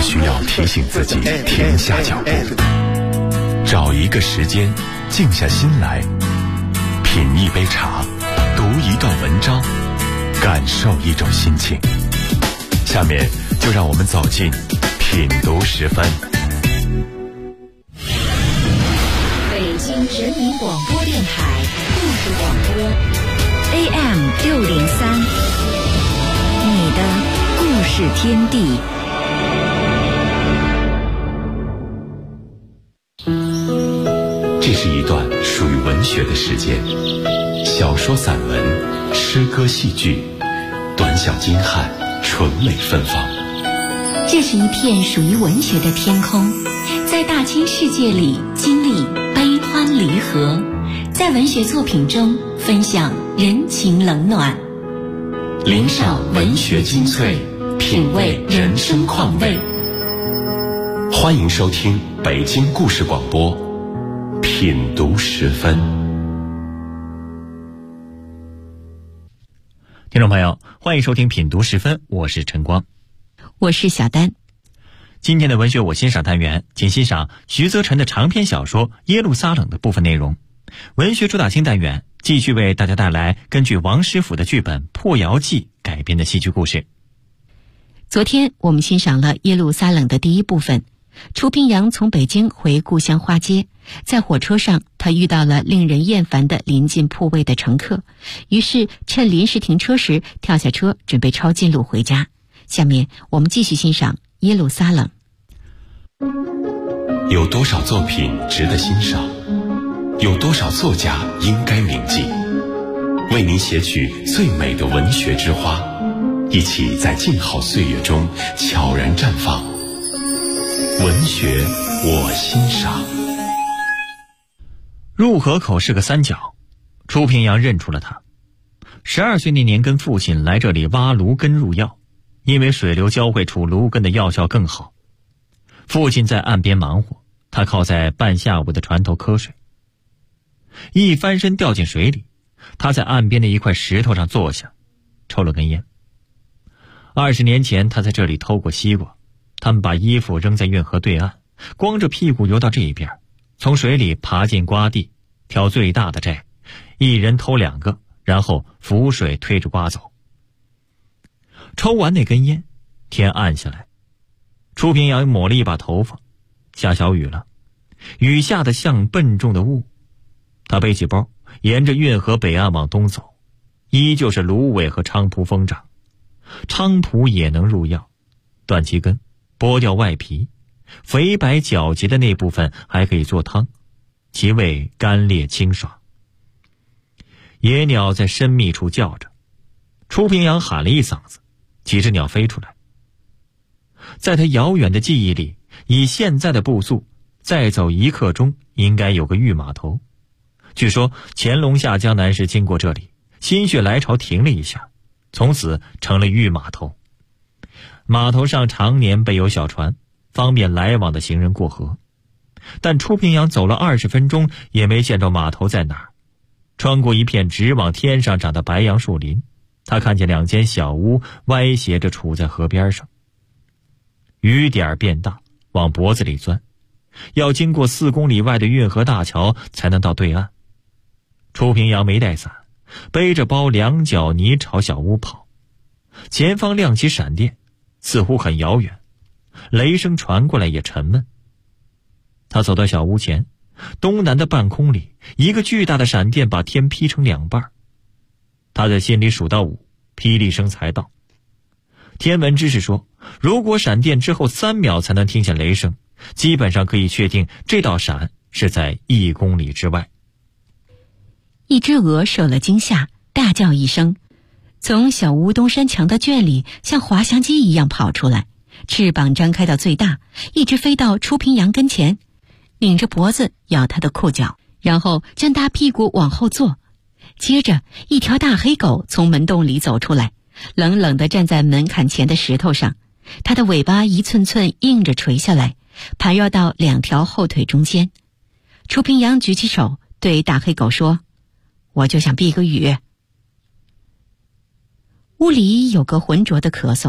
需要提醒自己停下脚步，找一个时间静下心来，品一杯茶，读一段文章，感受一种心情。下面就让我们走进品读10分。 北京人民广播电台故事广播 AM603，你的故事天地。 这是一段属于文学的时间，小说、散文、诗歌、戏剧，短小精悍，纯美芬芳。 这是一片属于文学的天空，在大千世界里经历悲欢离合，在文学作品中分享人情冷暖， 领赏文学精粹，品味人生况味。欢迎收听北京故事广播品读10分。 听众朋友，欢迎收听品读10分，我是陈光， 我是小丹。 今天的文学我欣赏单元，请欣赏徐则臣的长篇小说《耶路撒冷》的部分内容。文学主打星单元继续为大家带来根据王师傅的剧本《破窑记》改编的戏剧故事。 昨天我们欣赏了《耶路撒冷》的第一部分。楚平阳从北京回故乡花街，在火车上他遇到了令人厌烦的临近铺位的乘客，于是趁临时停车时跳下车，准备抄近路回家。下面我们继续欣赏《耶路撒冷》。 有多少作品值得欣赏？有多少作家应该铭记？为您写取最美的文学之花，一起在静好岁月中悄然绽放。文学我欣赏。 入河口是个三角，楚平阳认出了他。12岁那年跟父亲来这里挖芦根入药，因为水流教会出芦根的药效更好。父亲在岸边忙活，他靠在半下午的船头瞌睡。一翻身掉进水里，他在岸边的一块石头上坐下，抽了根烟。20年前他在这里偷过西瓜，他们把衣服扔在运河对岸，光着屁股游到这一边，从水里爬进瓜地，挑最大的摘，一人偷2个，然后浮水推着瓜走。抽完那根烟，天暗下来，楚平阳抹了一把头发，下小雨了，雨下得像笨重的雾。他背起包，沿着运河北岸往东走，依旧是芦苇和菖蒲疯长。菖蒲也能入药，断其根，剥掉外皮，肥白皎洁的那部分还可以做汤，其味甘冽清爽。野鸟在深密处叫着，楚平阳喊了一嗓子，几只鸟飞出来。在他遥远的记忆里，以现在的步速，再走1刻钟应该有个御码头。据说乾隆下江南时经过这里，心血来潮停了一下，从此成了御码头。码头上常年备有小船，方便来往的行人过河。但楚平阳走了20分钟，也没见着码头在哪儿。穿过一片直往天上长的白杨树林，他看见2间小屋歪斜着杵在河边上。雨点变大，往脖子里钻，要经过4公里外的运河大桥才能到对岸。楚平阳没带伞，背着包2脚泥朝小屋跑。前方亮起闪电，似乎很遥远，雷声传过来也沉闷。他走到小屋前，东南的半空里，一个巨大的闪电把天劈成2半。他在心里数到5，霹雳声才到。天文知识说，如果闪电之后3秒才能听见雷声，基本上可以确定这道闪是在1公里之外。 一只鹅受了惊吓，大叫一声，从小屋东山墙的圈里像滑翔机一样跑出来，翅膀张开到最大，一直飞到楚平阳跟前，拧着脖子咬他的裤脚，然后将大屁股往后坐。接着一条大黑狗从门洞里走出来，冷冷地站在门槛前的石头上，它的尾巴一寸寸硬着垂下来，盘绕到2条后腿中间。楚平阳举起手对大黑狗说，我就想避个雨。屋里有个浑浊的咳嗽，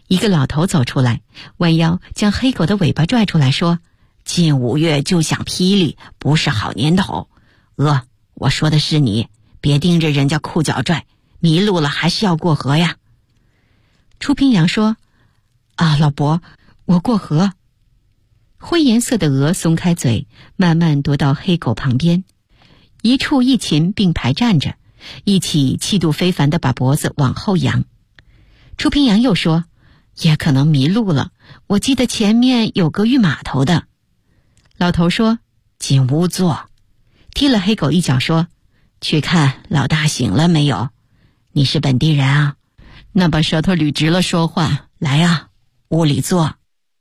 一个老头走出来，弯腰将黑狗的尾巴拽出来说：近5月就想霹雳，不是好年头。我说的是你，别盯着人家裤脚拽，迷路了还是要过河呀。楚平阳说：老伯，我过河。灰颜色的鹅松开嘴，慢慢踱到黑狗旁边，一畜一禽并排站着，一起气度非凡地把脖子往后扬。楚平阳又说：也可能迷路了，我记得前面有个御码头的。老头说：进屋坐，踢了黑狗一脚说：去看老大醒了没有？你是本地人啊？那把舌头捋直了说话，来啊，屋里坐。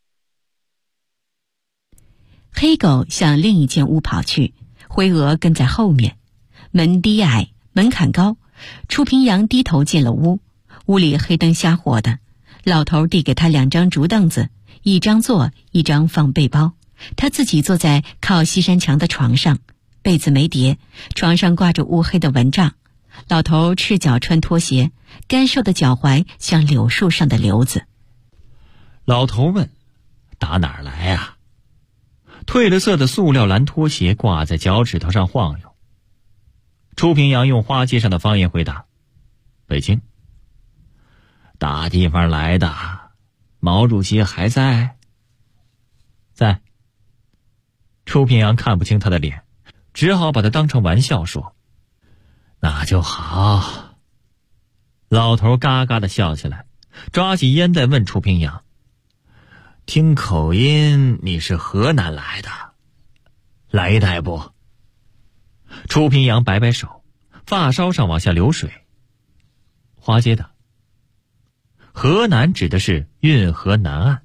黑狗向另一间屋跑去，灰鹅跟在后面。门低矮，门槛高，楚平阳低头进了屋，屋里黑灯瞎火的。老头递给他2张竹凳子，一张坐，一张放背包。他自己坐在靠西山墙的床上，被子没叠，床上挂着乌黑的蚊帐。老头赤脚穿拖鞋，干瘦的脚踝像柳树上的瘤子。 老头问：打哪儿来呀？褪了色的塑料蓝拖鞋挂在脚趾头上晃悠。楚平阳用花街上的方言回答：北京。大地方来的，毛主席还在？在。楚平阳看不清他的脸，只好把他当成玩笑说：那就好。老头嘎嘎地笑起来，抓起烟袋问楚平阳：听口音你是河南来的，来一袋不？楚平阳摆摆手，发梢上往下流水。花街的。河南指的是运河南岸。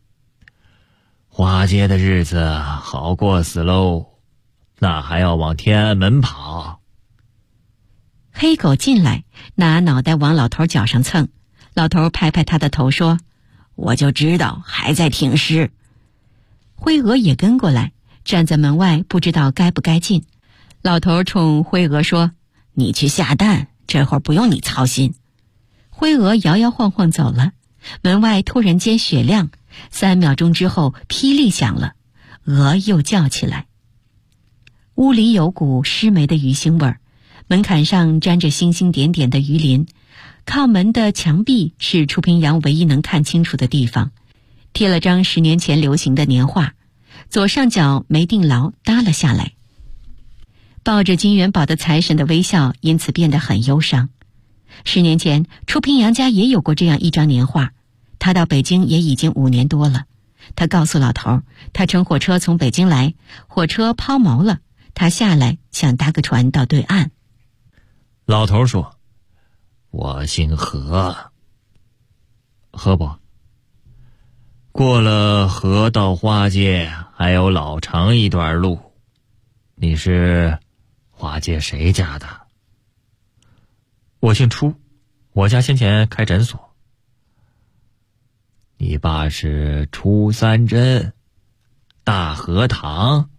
花街的日子好过死喽，那还要往天安门跑。 黑狗进来，拿脑袋往老头脚上蹭。老头拍拍他的头说：我就知道还在挺尸。灰鹅也跟过来，站在门外不知道该不该进。老头冲灰鹅说：你去下蛋，这会儿不用你操心。灰鹅摇摇晃晃走了，门外突然间雪亮，3秒钟之后霹雳响了，鹅又叫起来。屋里有股湿霉的鱼腥味儿，门槛上沾着星星点点的鱼鳞，靠门的墙壁是楚平阳唯一能看清楚的地方，贴了张10年前流行的年画，左上角没定牢耷了下来。抱着金元宝的财神的微笑因此变得很忧伤。10年前，楚平阳家也有过这样一张年画，他到北京也已经5年多了。他告诉老头，他乘火车从北京来，火车抛锚了，他下来想搭个船到对岸。 老头说：我姓何。何伯？过了河到花街还有老长一段路。你是花街谁家的？我姓楚，我家先前开诊所。你爸是初三针，大荷塘。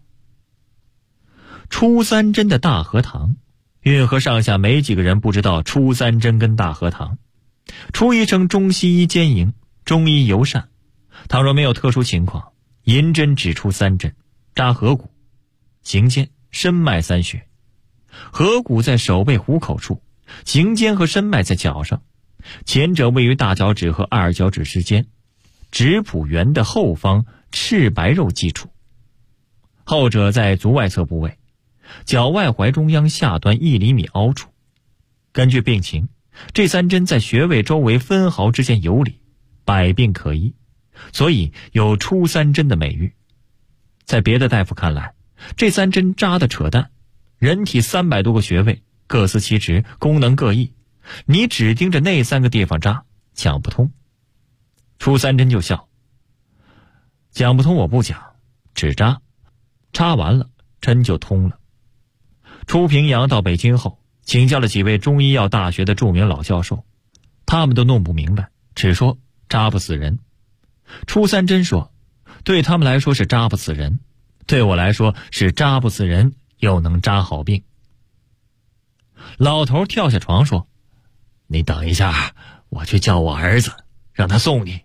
初三针的大荷塘，运河上下没几个人不知道初三针跟大荷塘。初一称中西医兼营，中医尤善。倘若没有特殊情况，银针只出3针，扎合谷、颈肩、深脉3穴。合谷在手背虎口处，颈肩和深脉在脚上，前者位于大脚趾和2脚趾之间，指蹼缘的后方赤白肉基础；后者在足外侧部位，脚外踝中央下端1厘米凹处。根据病情，这3针在穴位周围分毫之间游离，百病可医，所以有初3针的美誉。在别的大夫看来，这3针扎的扯淡，人体300多个穴位，各司其职，功能各异，你只盯着那3个地方扎，讲不通。初3针就笑：讲不通我不讲，只扎，插完了针就通了。楚平阳到北京后，请教了几位中医药大学的著名老教授，他们都弄不明白，只说扎不死人。初3针说，对他们来说是扎不死人，对我来说是扎不死人又能扎好病。老头跳下床说：你等一下，我去叫我儿子，让他送你，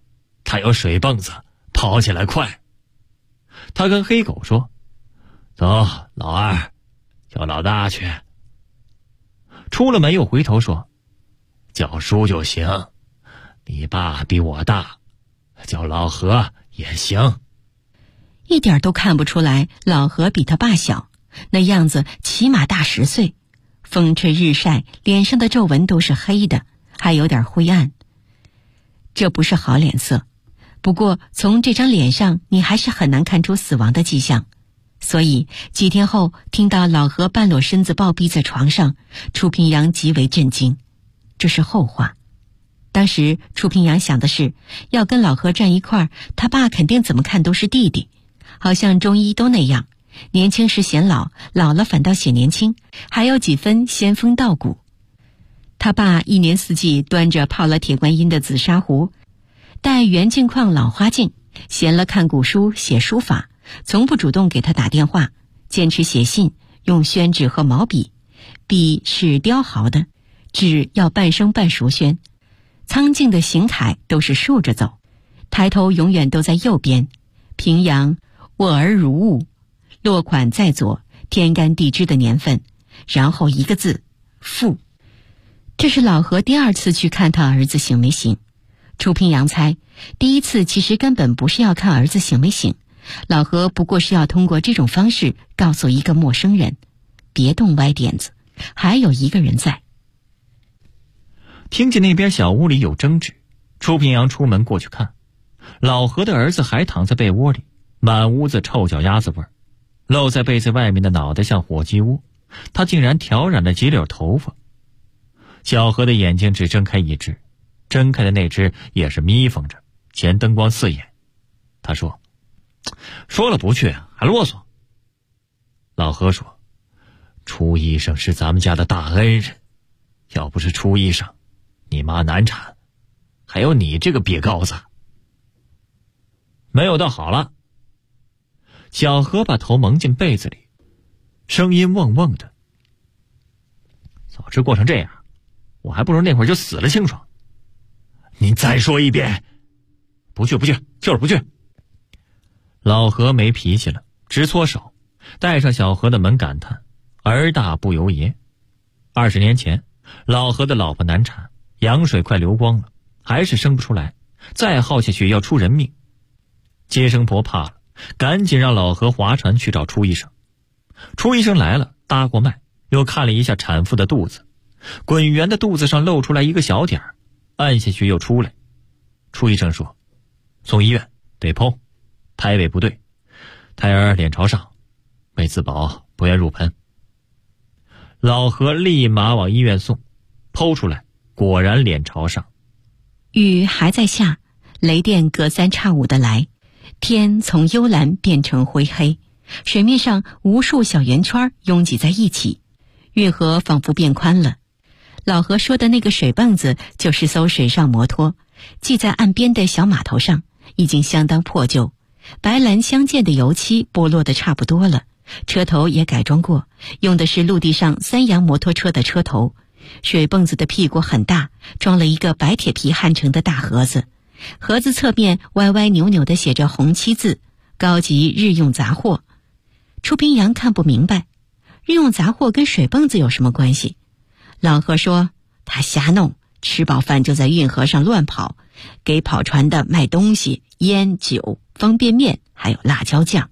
他有水泵子，跑起来快。他跟黑狗说：“走，老二，叫老大去。”出了门又回头说：“叫叔就行，你爸比我大，叫老何也行。” 一点都看不出来老何比他爸小，那样子起码大10岁，风吹日晒，脸上的皱纹都是黑的，还有点灰暗。这不是好脸色，不过从这张脸上你还是很难看出死亡的迹象。所以几天后听到老何半裸身子暴毙在床上，楚平阳极为震惊。这是后话。当时楚平阳想的是，要跟老何站一块儿，他爸肯定怎么看都是弟弟，好像中医都那样，年轻时显老，老了反倒显年轻，还有几分仙风道骨。他爸一年四季端着泡了铁观音的紫砂壶，戴圆镜框老花镜，闲了看古书写书法，从不主动给他打电话，坚持写信用宣纸和毛笔，笔是雕毫的，纸要半生半熟宣。苍劲的行楷都是竖着走，抬头永远都在右边。平阳我儿如雾，落款在左，天干地支的年份，然后一个字父。这是老何第2次去看他儿子醒没醒。楚平阳猜，第一次其实根本不是要看儿子醒没醒，老何不过是要通过这种方式告诉一个陌生人，别动歪点子，还有一个人在。 听见那边小屋里有争执，楚平阳出门过去看，老何的儿子还躺在被窝里，满屋子臭脚丫子味儿，露在被子外面的脑袋像火鸡窝，他竟然挑染了几绺头发。小何的眼睛只睁开一只，睁开的那只也是眯缝着，前灯光刺眼。他说：“说了不去，还啰嗦。”老何说：“楚医生是咱们家的大恩人，要不是楚医生，你妈难产，还有你这个瘪羔子。”没有倒好了。小何把头蒙进被子里，声音瓮瓮的：“早知过成这样，我还不如那会儿就死了清爽。”你再说一遍。不去，就是不去。老何没脾气了，直搓手，带上小何的门感叹：儿大不由爷。20年前，老何的老婆难产，羊水快流光了，还是生不出来，再耗下去要出人命。接生婆怕了，赶紧让老何划船去找楚医生。楚医生来了，搭过脉，又看了一下产妇的肚子，滚圆的肚子上露出来一个小点儿，按下去又出来。楚医生说：“送医院，得剖，胎位不对，胎儿脸朝上，没自保，不愿入盆。”老何立马往医院送，剖出来，果然脸朝上。 雨还在下，雷电隔3差5的来，天从幽蓝变成灰黑，水面上无数小圆圈拥挤在一起，运河仿佛变宽了。老何说的那个水泵子就是艘水上摩托，系在岸边的小码头上，已经相当破旧，白蓝相间的油漆剥落得差不多了，车头也改装过，用的是陆地上3洋摩托车的车头。水泵子的屁股很大，装了一个白铁皮焊成的大盒子，盒子侧面歪歪扭扭地写着红漆字：高级日用杂货。楚平阳看不明白，日用杂货跟水泵子有什么关系？老何说他瞎弄，吃饱饭就在运河上乱跑，给跑船的卖东西，烟酒方便面还有辣椒酱。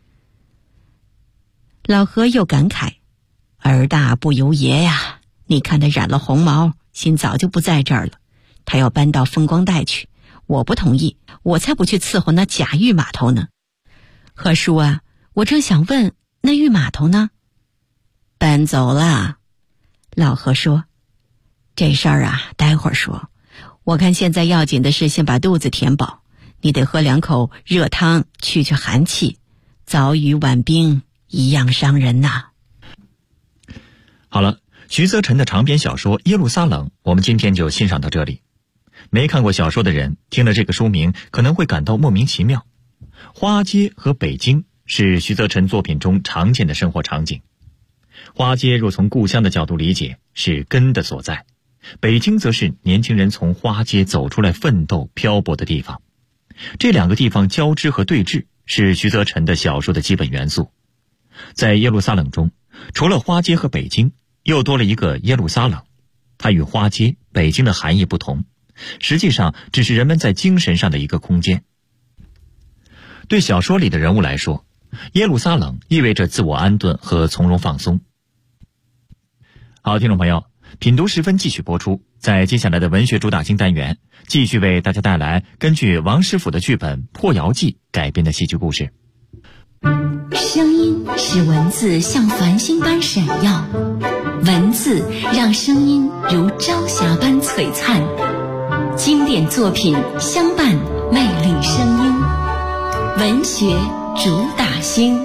老何又感慨：儿大不由爷呀，你看他染了红毛，心早就不在这儿了，他要搬到风光带去，我不同意，我才不去伺候那假玉码头呢。何叔啊，我正想问，那玉码头呢？搬走了。老何说：这事儿啊，待会儿说，我看现在要紧的是先把肚子填饱，你得喝2口热汤去寒气，早雨晚冰一样伤人呐。 好了，徐则臣的长篇小说《耶路撒冷》我们今天就欣赏到这里。没看过小说的人听了这个书名可能会感到莫名其妙。花街和北京是徐则臣作品中常见的生活场景。花街若从故乡的角度理解，是根的所在，北京则是年轻人从花街走出来奋斗漂泊的地方。 这两个地方交织和对峙是徐则臣的小说的基本元素。在耶路撒冷中，除了花街和北京，又多了一个耶路撒冷。它与花街、北京的含义不同，实际上只是人们在精神上的一个空间。对小说里的人物来说，耶路撒冷意味着自我安顿和从容放松。好，听众朋友，品读时分继续播出。在接下来的文学主打新单元，继续为大家带来根据王师傅的剧本《破窑记》改编的戏剧故事。 声音使文字像繁星般闪耀，文字让声音如朝霞般璀璨。经典作品相伴，魅力声音，文学主打星。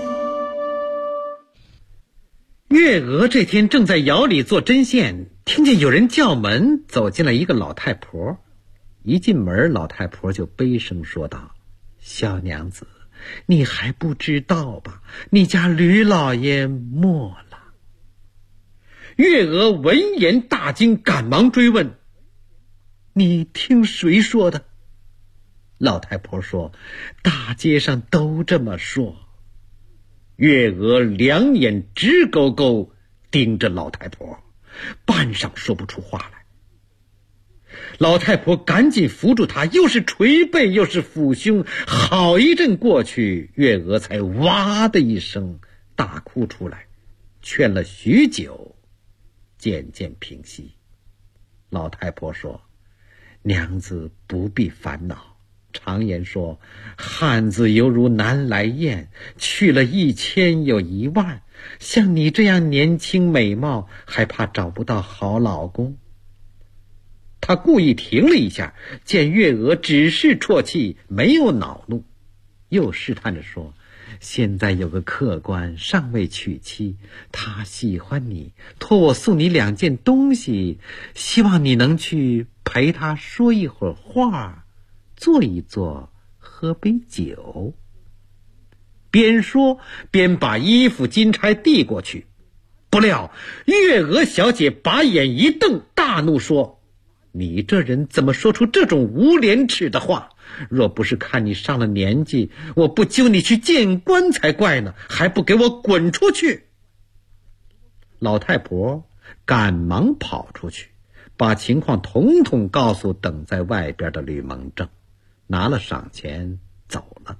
月娥这天正在窑里做针线，听见有人叫门，走进来一个老太婆。一进门，老太婆就悲声说道：“小娘子，你还不知道吧？你家吕老爷没了。”月娥闻言大惊，赶忙追问：“你听谁说的？”老太婆说：“大街上都这么说。”月娥两眼直勾勾盯着老太婆，半晌说不出话来。老太婆赶紧扶住她，又是捶背又是抚胸，好一阵过去，月娥才哇的一声大哭出来，劝了许久，渐渐平息。老太婆说：“娘子不必烦恼，常言说，汉子犹如南来雁，去了1000又1万。像你这样年轻美貌，还怕找不到好老公？”他故意停了一下，见月娥只是啜泣，没有恼怒，又试探着说：“现在有个客官尚未娶妻，他喜欢你，托我送你2件东西，希望你能去陪他说一会儿话，坐一坐，喝杯酒。”边说边把衣服金钗递过去。不料月娥小姐把眼一瞪，大怒说：“你这人怎么说出这种无廉耻的话？若不是看你上了年纪，我不揪你去见官才怪呢，还不给我滚出去！”老太婆赶忙跑出去，把情况统统告诉等在外边的吕蒙正，拿了赏钱走了。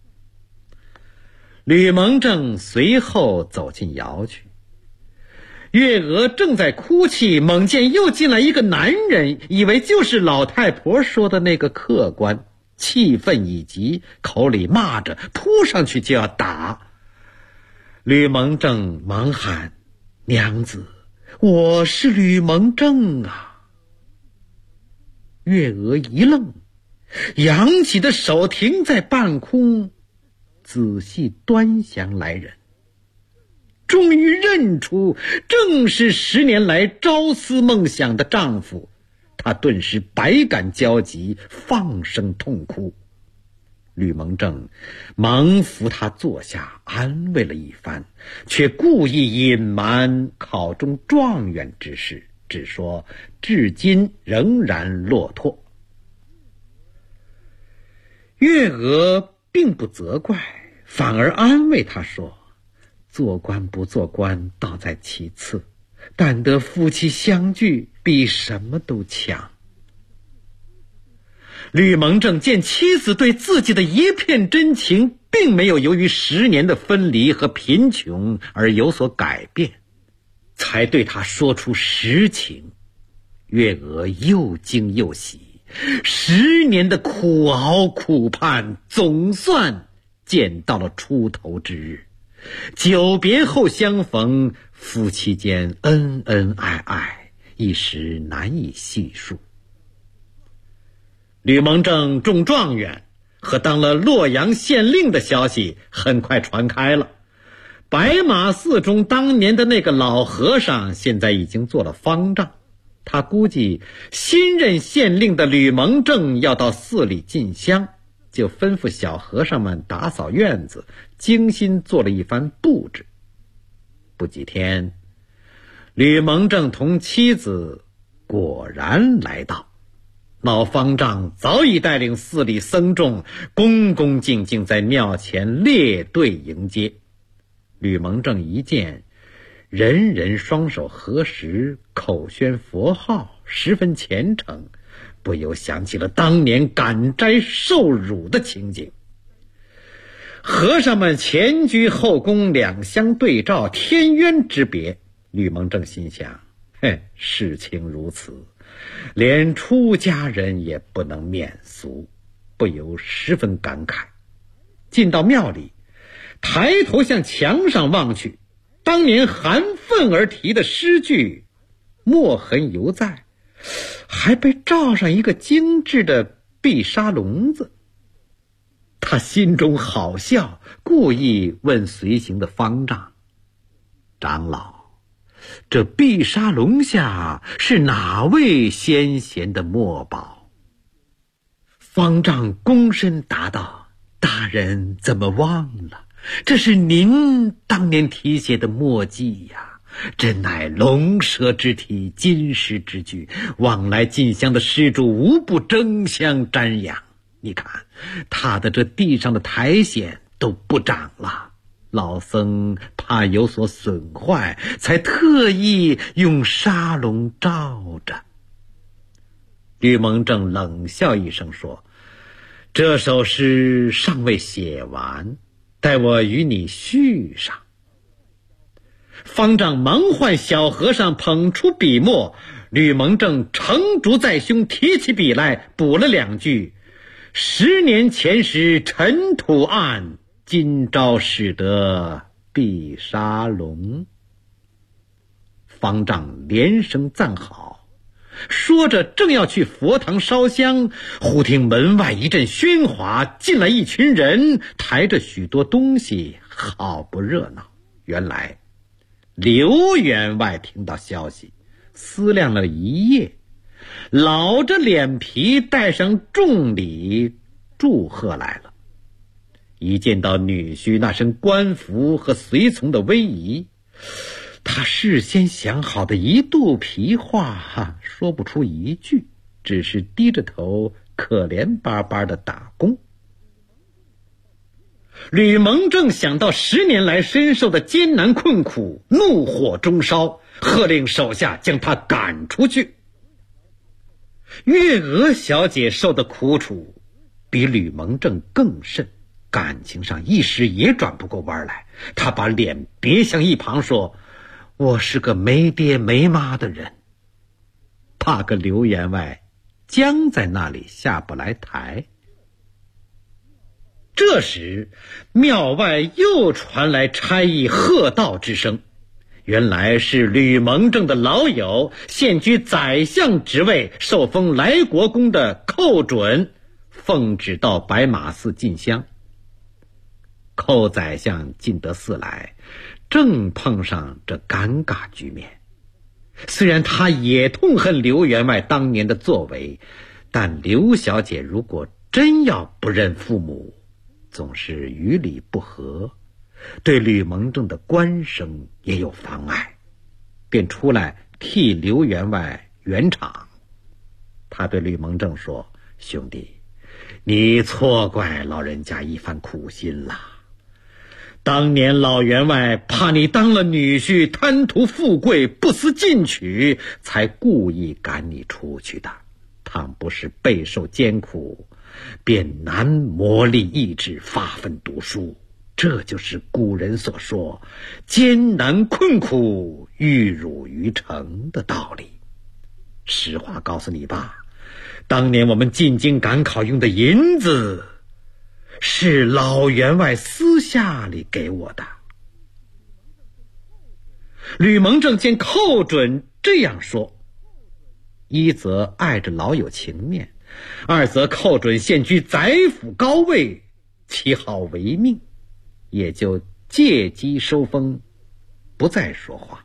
吕蒙正随后走进窑去。月娥正在哭泣，猛见又进来一个男人，以为就是老太婆说的那个客官，气愤已极，口里骂着，扑上去就要打。吕蒙正忙喊：“娘子，我是吕蒙正啊！”月娥一愣，扬起的手停在半空，仔细端详来人，终于认出正是10年来朝思梦想的丈夫。她顿时百感交集，放声痛哭。吕蒙正忙扶她坐下，安慰了一番，却故意隐瞒考中状元之事，只说至今仍然落拓。月娥并不责怪，反而安慰他说：“做官不做官倒在其次，但得夫妻相聚，比什么都强。”吕蒙正见妻子对自己的一片真情，并没有由于10年的分离和贫穷而有所改变，才对他说出实情。月娥又惊又喜，10年的苦熬苦盼，总算见到了出头之日。久别后相逢，夫妻间恩恩爱爱，一时难以细数。吕蒙正中状元和当了洛阳县令的消息很快传开了。白马寺中当年的那个老和尚现在已经做了方丈，他估计新任县令的吕蒙正要到寺里进香，就吩咐小和尚们打扫院子，精心做了一番布置。不几天，吕蒙正同妻子果然来到。 老方丈早已带领寺里僧众恭恭敬敬在庙前列队迎接。吕蒙正一见，人人双手合十，口宣佛号，十分虔诚，不由想起了当年赶斋受辱的情景。和尚们前居后恭，两相对照，天渊之别。吕蒙正心想，事情如此，连出家人也不能免俗，不由十分感慨。进到庙里，抬头向墙上望去，当年含愤而题的诗句墨痕犹在，还被罩上一个精致的碧纱笼子。他心中好笑，故意问随行的方丈：长老，这碧纱笼下是哪位先贤的墨宝？方丈躬身答道：大人怎么忘了，这是您当年题写的墨迹呀，真乃龙蛇之体，金石之具，往来进香的施主无不争相瞻仰。你看他的这地上的苔藓都不长了，老僧怕有所损坏，才特意用纱笼罩着。吕蒙正冷笑一声说：这首诗尚未写完，待我与你续上。方丈忙唤小和尚捧出笔墨，吕蒙正成竹在胸，提起笔来补了两句：10年前时尘土暗，今朝使得碧纱笼。方丈连声赞好，说着正要去佛堂烧香，忽听门外一阵喧哗，进来一群人，抬着许多东西，好不热闹。原来刘员外听到消息，思量了一夜，老着脸皮带上重礼祝贺来了。一见到女婿那身官服和随从的威仪，他事先想好的一肚皮话说不出一句，只是低着头可怜巴巴的打工。吕蒙正想到10年来身受的艰难困苦，怒火中烧，喝令手下将他赶出去。月娥小姐受的苦楚比吕蒙正更甚，感情上一时也转不过弯来。她把脸别向一旁说：我是个没爹没妈的人，怕个刘员外僵在那里下不来台。这时庙外又传来差役喝道之声，原来是吕蒙正的老友，现居宰相职位，受封来国公的寇准，奉旨到白马寺进香。寇宰相进得寺来，正碰上这尴尬局面。虽然他也痛恨刘员外当年的作为，但刘小姐如果真要不认父母，总是与理不合，对吕蒙正的官声也有妨碍，便出来替刘员外圆场。他对吕蒙正说：兄弟，你错怪老人家一番苦心了。当年老员外怕你当了女婿，贪图富贵，不思进取，才故意赶你出去的。倘不是备受艰苦，便难磨砺意志，发奋读书。这就是古人所说艰难困苦，玉汝于成的道理。实话告诉你吧，当年我们进京赶考用的银子，是老员外私下里给我的。吕蒙正见寇准这样说，一则碍着老友情面，二则寇准现居宰府高位，其好为命，也就借机收风，不再说话。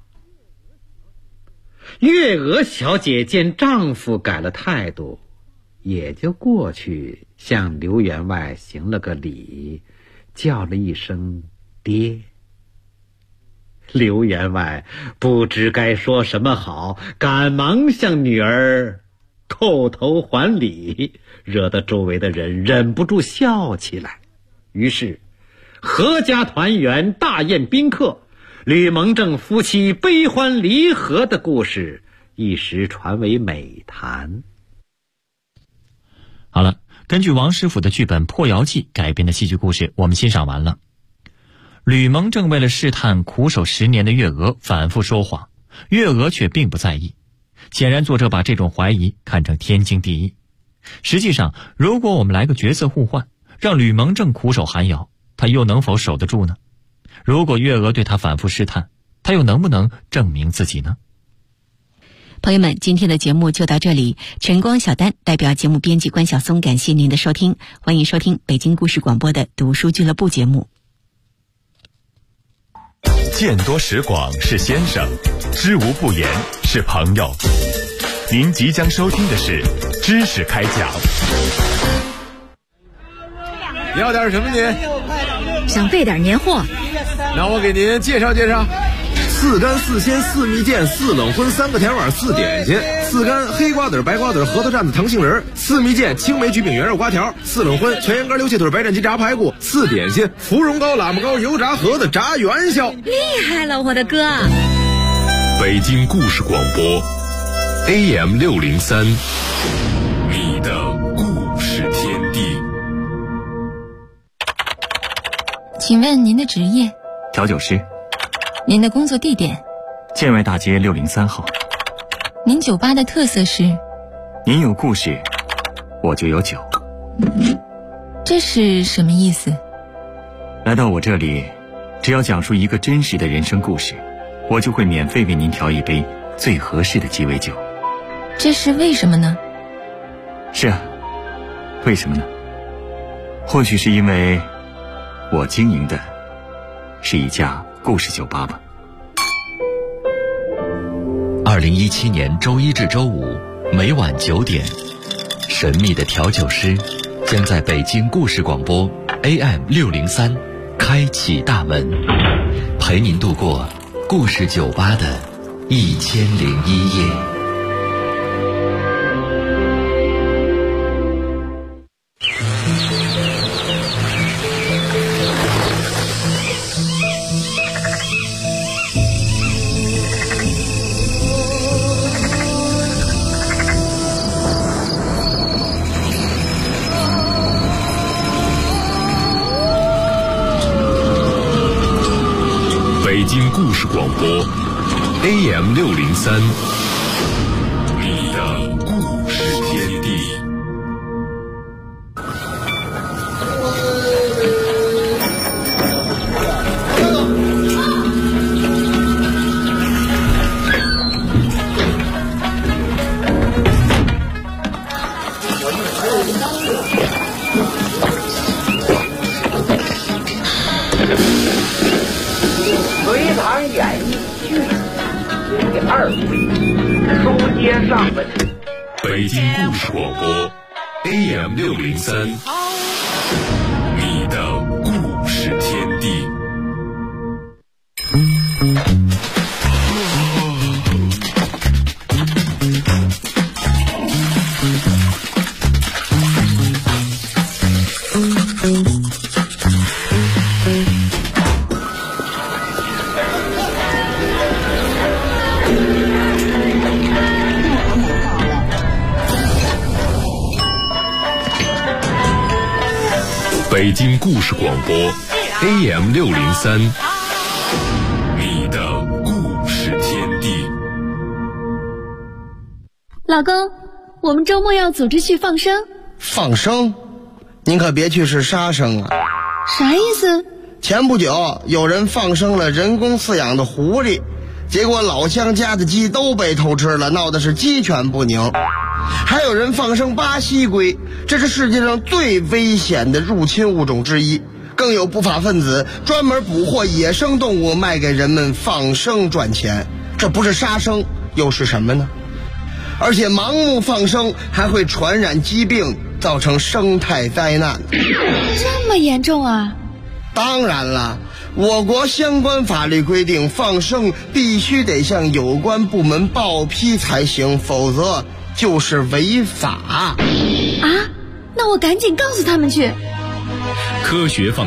月娥小姐见丈夫改了态度，也就过去向刘员外行了个礼，叫了一声爹。刘员外不知该说什么好，赶忙向女儿叩头还礼，惹得周围的人忍不住笑起来。于是阖家团圆，大宴宾客，吕蒙正夫妻悲欢离合的故事一时传为美谈。 好了，根据王师傅的剧本《破窑记》改编的戏剧故事我们欣赏完了。吕蒙正为了试探苦守10年的月娥反复说谎，月娥却并不在意。显然作者把这种怀疑看成天经地义。实际上，如果我们来个角色互换，让吕蒙正苦守寒窑，他又能否守得住呢？如果月娥对他反复试探，他又能不能证明自己呢？ 朋友们，今天的节目就到这里。晨光小丹代表节目编辑关晓松感谢您的收听，欢迎收听北京故事广播的读书俱乐部节目。 见多识广是先生，知无不言是朋友。您即将收听的是知识开讲。 你要点什么您？ 想备点年货。 那我给您介绍介绍。4干4鲜4蜜饯4冷荤3个甜碗4点心，4干黑瓜子白瓜子核桃蘸子糖杏仁，4蜜饯青梅橘饼圆肉瓜条，4冷荤全羊肝溜切腿白斩鸡炸排骨，4点心芙蓉糕喇嘛糕油炸盒子炸元宵。 厉害了，我的哥！ 北京故事广播 AM603， 你的故事天地。 请问您的职业？ 调酒师。 您的工作地点？ 建外大街603号。 您酒吧的特色是？ 您有故事，我就有酒。 这是什么意思？ 来到我这里，只要讲述一个真实的人生故事，我就会免费为您调一杯最合适的鸡尾酒。 这是为什么呢？ 是啊，为什么呢？或许是因为我经营的是一家故事酒吧吧。 2017年周一至周五每晚9点，神秘的调酒师将在北京故事广播 AM603 开启大门，陪您度过故事酒吧的1001夜。 北京故事广播 AM603， 你的故事天地。 隋唐演义剧第2回，书接上文。 北京故事广播 AM603， 你的故事天地。北京故事广播 AM603， 你的故事天地。 老公，我们周末要组织去放生。 放生？您可别去是杀生啊！ 啥意思？ 前不久有人放生了人工饲养的狐狸，结果老乡家的鸡都被偷吃了，闹的是鸡犬不宁。还有人放生巴西龟，这是世界上最危险的入侵物种之一。更有不法分子专门捕获野生动物卖给人们放生赚钱，这不是杀生又是什么呢？而且盲目放生还会传染疾病，造成生态灾难。 这么严重啊？ 当然了，我国相关法律规定，放生必须得向有关部门报批才行，否则就是违法。 啊，那我赶紧告诉他们去。 科学放